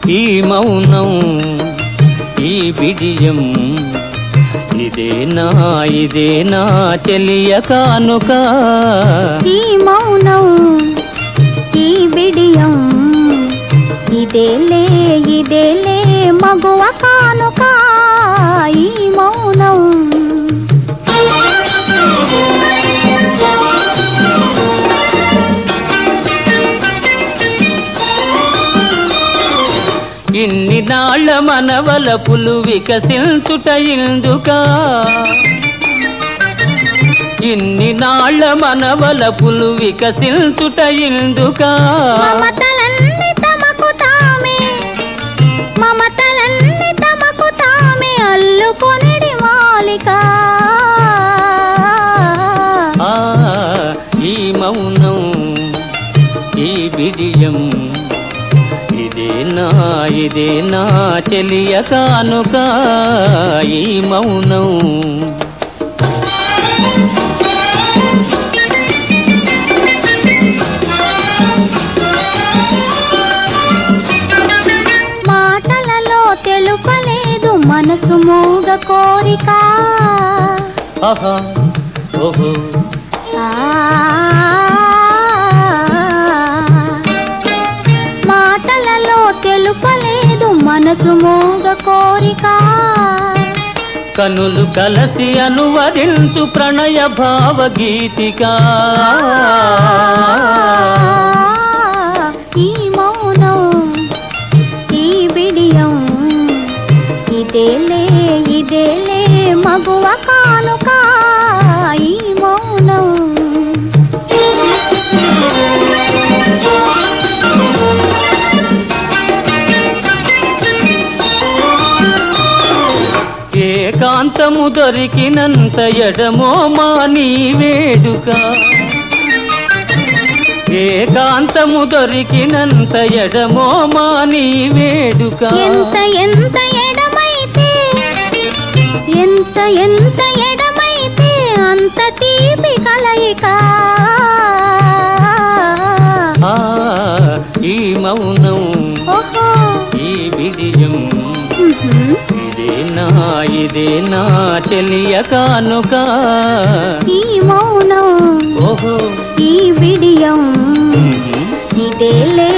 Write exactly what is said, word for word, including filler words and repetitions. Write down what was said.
ఈ మౌనం ఈ బిడియం ఇదేనా ఇదేనా చెలియ కానుక ఈ మౌనం ఈ బిడియం ఇదేలే ఇదేలే మగువ కానుక ఈ మౌనం ఇన్ని నాళ్ళ మనవలపులు వికసించుట ఇందుకా ఇన్ని నాళ్ళ మనవలపులు వికసించుట ఇందుకా మమతలన్నీ తమకు తామే మమతలన్నీ తమకు తామే అల్లుకొనిడి మాలిక ఆ ఈ మౌనం ఈ బిడియం ఇదేనా ఇదేనా చెలియ కానుక ఈ మౌనం మాటలలో తెలుపలేదు మనసు మోగ కోరిక ఆహా ఓహో మాటలలో తెలుపలేదు మనసు మోగ కోరిక కనులు కలసి అనువదించు ప్రణయ భావగీతిక ఈ మౌనం ఈ బిడియం ఇదేలే ఇదేలే మగువ కానుక ఈ మౌనం ఏకాంతము దొరికినంత ఎడమో మాని వేడుక ఏకాంతము దొరికినంత ఎడమో మాని వేడుక ఎంత ఎంత ఎడమైతే ఎంత ఎంత ఎడమైతే అంత తీపి కలయిక ఆ ఈ మౌనం ఓహో ఈ బిడియం ఉహుం. ఇదేనా ఇదేనా చెలియ కానుక ఈ మౌనం ఓహో ఈ బిడియం ఉహు. ఇదేలే